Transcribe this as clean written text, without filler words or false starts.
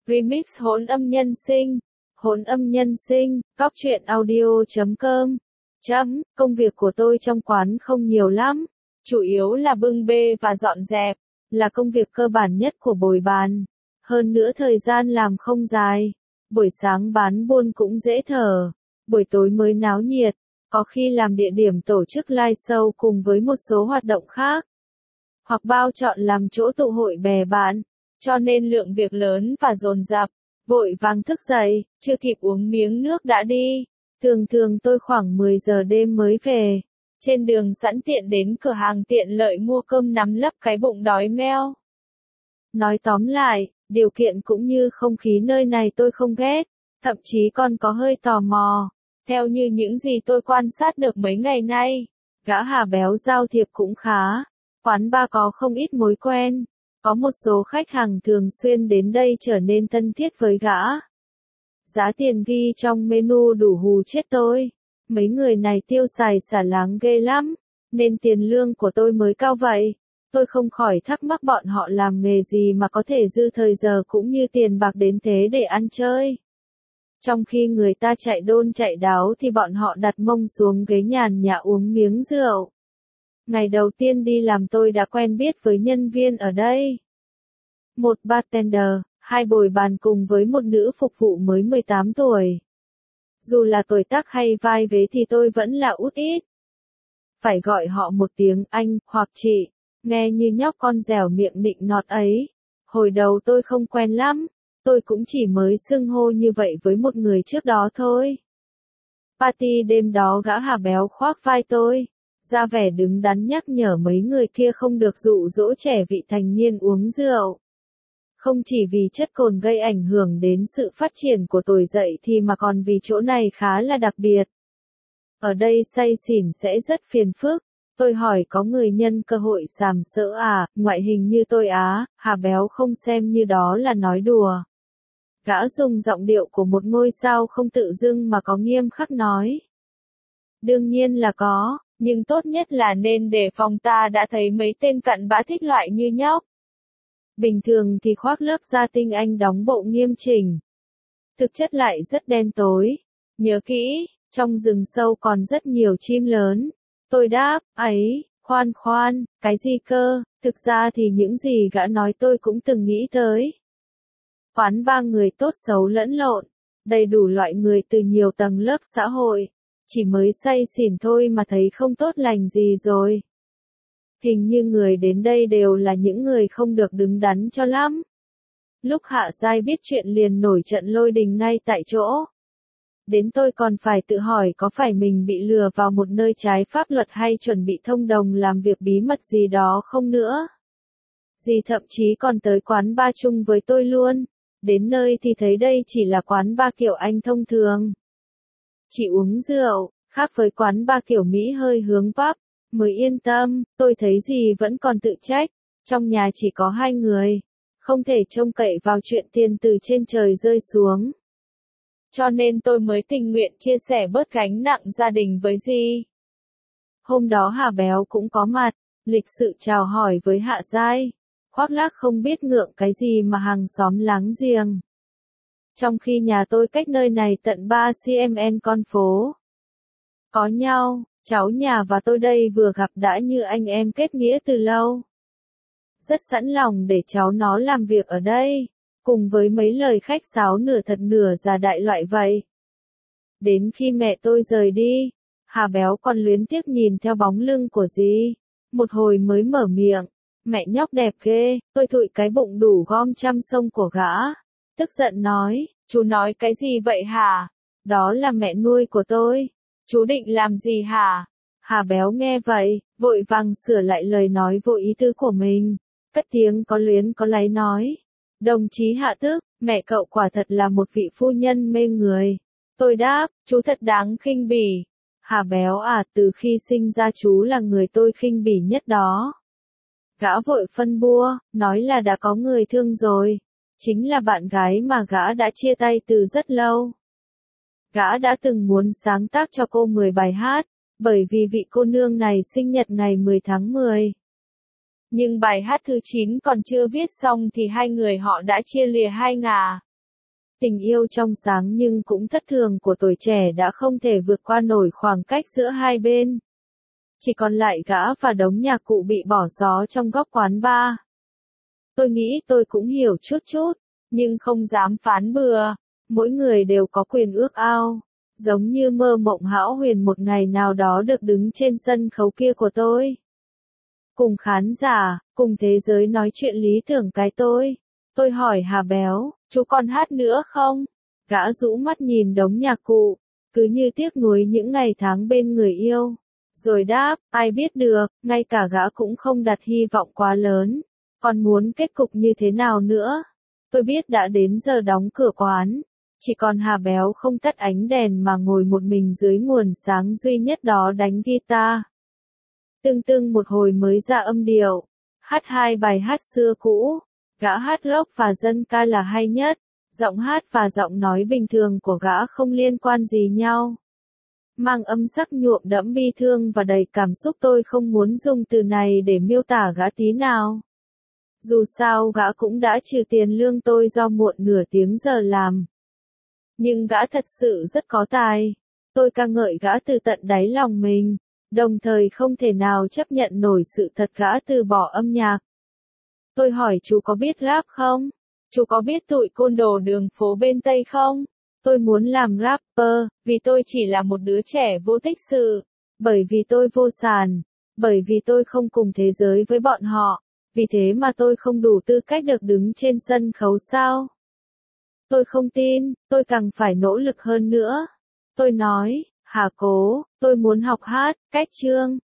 Remix hỗn âm nhân sinh. Hỗn âm nhân sinh, góc truyện audio.com. Công việc của tôi trong quán không nhiều lắm, chủ yếu là bưng bê và dọn dẹp, là công việc cơ bản nhất của bồi bàn. Hơn nữa thời gian làm không dài, buổi sáng bán buôn cũng dễ thở, buổi tối mới náo nhiệt, có khi làm địa điểm tổ chức live show cùng với một số hoạt động khác. Hoặc bao chọn làm chỗ tụ hội bè bạn, cho nên lượng việc lớn và dồn dập, vội vàng thức dậy, chưa kịp uống miếng nước đã đi. Thường tôi khoảng 10 giờ đêm mới về, trên đường sẵn tiện đến cửa hàng tiện lợi mua cơm nắm lấp cái bụng đói meo. Nói tóm lại, điều kiện cũng như không khí nơi này tôi không ghét, thậm chí còn có hơi tò mò. Theo như những gì tôi quan sát được mấy ngày nay, gã Hà Béo giao thiệp cũng khá, quán bar có không ít mối quen, có một số khách hàng thường xuyên đến đây trở nên thân thiết với gã. Giá tiền ghi trong menu đủ hù chết tôi, mấy người này tiêu xài xả láng ghê lắm, nên tiền lương của tôi mới cao vậy. Tôi không khỏi thắc mắc bọn họ làm nghề gì mà có thể dư thời giờ cũng như tiền bạc đến thế để ăn chơi. Trong khi người ta chạy đôn chạy đáo thì bọn họ đặt mông xuống ghế nhàn nhã uống miếng rượu. Ngày đầu tiên đi làm tôi đã quen biết với nhân viên ở đây. Một bartender, hai bồi bàn cùng với một nữ phục vụ mới 18 tuổi. Dù là tuổi tác hay vai vế thì tôi vẫn là út ít. Phải gọi họ một tiếng anh hoặc chị, nghe như nhóc con dẻo miệng nịnh nọt ấy. Hồi đầu tôi không quen lắm, tôi cũng chỉ mới xưng hô như vậy với một người trước đó thôi. Party đêm đó gã Hà Béo khoác vai tôi, ra vẻ đứng đắn nhắc nhở mấy người kia không được dụ dỗ trẻ vị thành niên uống rượu. Không chỉ vì chất cồn gây ảnh hưởng đến sự phát triển của tuổi dậy thì mà còn vì chỗ này khá là đặc biệt. Ở đây say xỉn sẽ rất phiền phức. Tôi hỏi có người nhân cơ hội sàm sỡ à, ngoại hình như tôi á, Hà Béo không xem như đó là nói đùa. Gã dùng giọng điệu của một ngôi sao không tự dưng mà có nghiêm khắc nói. Đương nhiên là có, nhưng tốt nhất là nên đề phòng, ta đã thấy mấy tên cặn bã thích loại như nhóc. Bình thường thì khoác lớp da tinh anh đóng bộ nghiêm chỉnh. Thực chất lại rất đen tối. Nhớ kỹ, trong rừng sâu còn rất nhiều chim lớn. Tôi đáp, ấy, khoan, cái gì cơ, thực ra thì những gì gã nói tôi cũng từng nghĩ tới. Quán ba người tốt xấu lẫn lộn, đầy đủ loại người từ nhiều tầng lớp xã hội, chỉ mới say xỉn thôi mà thấy không tốt lành gì rồi. Hình như người đến đây đều là những người không được đứng đắn cho lắm. Lúc Hạ Giai biết chuyện liền nổi trận lôi đình ngay tại chỗ. Đến tôi còn phải tự hỏi có phải mình bị lừa vào một nơi trái pháp luật hay chuẩn bị thông đồng làm việc bí mật gì đó không nữa. Dì thậm chí còn tới quán bar chung với tôi luôn. Đến nơi thì thấy đây chỉ là quán bar kiểu Anh thông thường. Chỉ uống rượu, khác với quán bar kiểu Mỹ hơi hướng pub, mới yên tâm. Tôi thấy dì vẫn còn tự trách, trong nhà chỉ có hai người, không thể trông cậy vào chuyện tiền từ trên trời rơi xuống. Cho nên tôi mới tình nguyện chia sẻ bớt gánh nặng gia đình với dì. Hôm đó Hà Béo cũng có mặt, lịch sự chào hỏi với Hạ Giai, khoác lác không biết ngượng cái gì mà hàng xóm láng giềng. Trong khi nhà tôi cách nơi này tận 3 km con phố. Có nhau, cháu nhà và tôi đây vừa gặp đã như anh em kết nghĩa từ lâu. Rất sẵn lòng để cháu nó làm việc ở đây, cùng với mấy lời khách sáo nửa thật nửa giả đại loại vậy. Đến khi mẹ tôi rời đi, Hà Béo còn luyến tiếc nhìn theo bóng lưng của dì. Một hồi mới mở miệng, mẹ nhóc đẹp ghê, tôi thụi cái bụng đủ gom trăm sông của gã. Tức giận nói, chú nói cái gì vậy hả? Đó là mẹ nuôi của tôi. Chú định làm gì hả? Hà Béo nghe vậy, vội vàng sửa lại lời nói vô ý tứ của mình. Cất tiếng có luyến có láy nói. Đồng chí Hạ Tước, mẹ cậu quả thật là một vị phu nhân mê người. Tôi đáp, chú thật đáng khinh bỉ. Hà Béo à, từ khi sinh ra chú là người tôi khinh bỉ nhất đó. Gã vội phân bua, nói là đã có người thương rồi. Chính là bạn gái mà gã đã chia tay từ rất lâu. Gã đã từng muốn sáng tác cho cô 10 bài hát, bởi vì vị cô nương này sinh nhật ngày 10 tháng 10. Nhưng bài hát thứ 9 còn chưa viết xong thì hai người họ đã chia lìa hai ngả. Tình yêu trong sáng nhưng cũng thất thường của tuổi trẻ đã không thể vượt qua nổi khoảng cách giữa hai bên. Chỉ còn lại gã và đống nhạc cụ bị bỏ gió trong góc quán bar. Tôi nghĩ tôi cũng hiểu chút chút, nhưng không dám phán bừa. Mỗi người đều có quyền ước ao, giống như mơ mộng hão huyền một ngày nào đó được đứng trên sân khấu kia của tôi. Cùng khán giả, cùng thế giới nói chuyện lý tưởng cái tôi. Tôi hỏi Hà Béo, chú còn hát nữa không? Gã rũ mắt nhìn đống nhạc cụ, cứ như tiếc nuối những ngày tháng bên người yêu. Rồi đáp, ai biết được, ngay cả gã cũng không đặt hy vọng quá lớn. Còn muốn kết cục như thế nào nữa? Tôi biết đã đến giờ đóng cửa quán. Chỉ còn Hà Béo không tắt ánh đèn mà ngồi một mình dưới nguồn sáng duy nhất đó đánh guitar. Tưng tưng một hồi mới ra âm điệu. Hát hai bài hát xưa cũ. Gã hát rock và dân ca là hay nhất. Giọng hát và giọng nói bình thường của gã không liên quan gì nhau. Mang âm sắc nhuộm đẫm bi thương và đầy cảm xúc, tôi không muốn dùng từ này để miêu tả gã tí nào. Dù sao gã cũng đã trừ tiền lương tôi do muộn nửa tiếng giờ làm. Nhưng gã thật sự rất có tài. Tôi ca ngợi gã từ tận đáy lòng mình, đồng thời không thể nào chấp nhận nổi sự thật gã từ bỏ âm nhạc. Tôi hỏi chú có biết rap không? Chú có biết tụi côn đồ đường phố bên Tây không? Tôi muốn làm rapper, vì tôi chỉ là một đứa trẻ vô tích sự. Bởi vì tôi vô sàn. Bởi vì tôi không cùng thế giới với bọn họ. Vì thế mà tôi không đủ tư cách được đứng trên sân khấu sao? Tôi không tin, tôi càng phải nỗ lực hơn nữa. Tôi nói, Hà Cố, tôi muốn học hát, cách chương.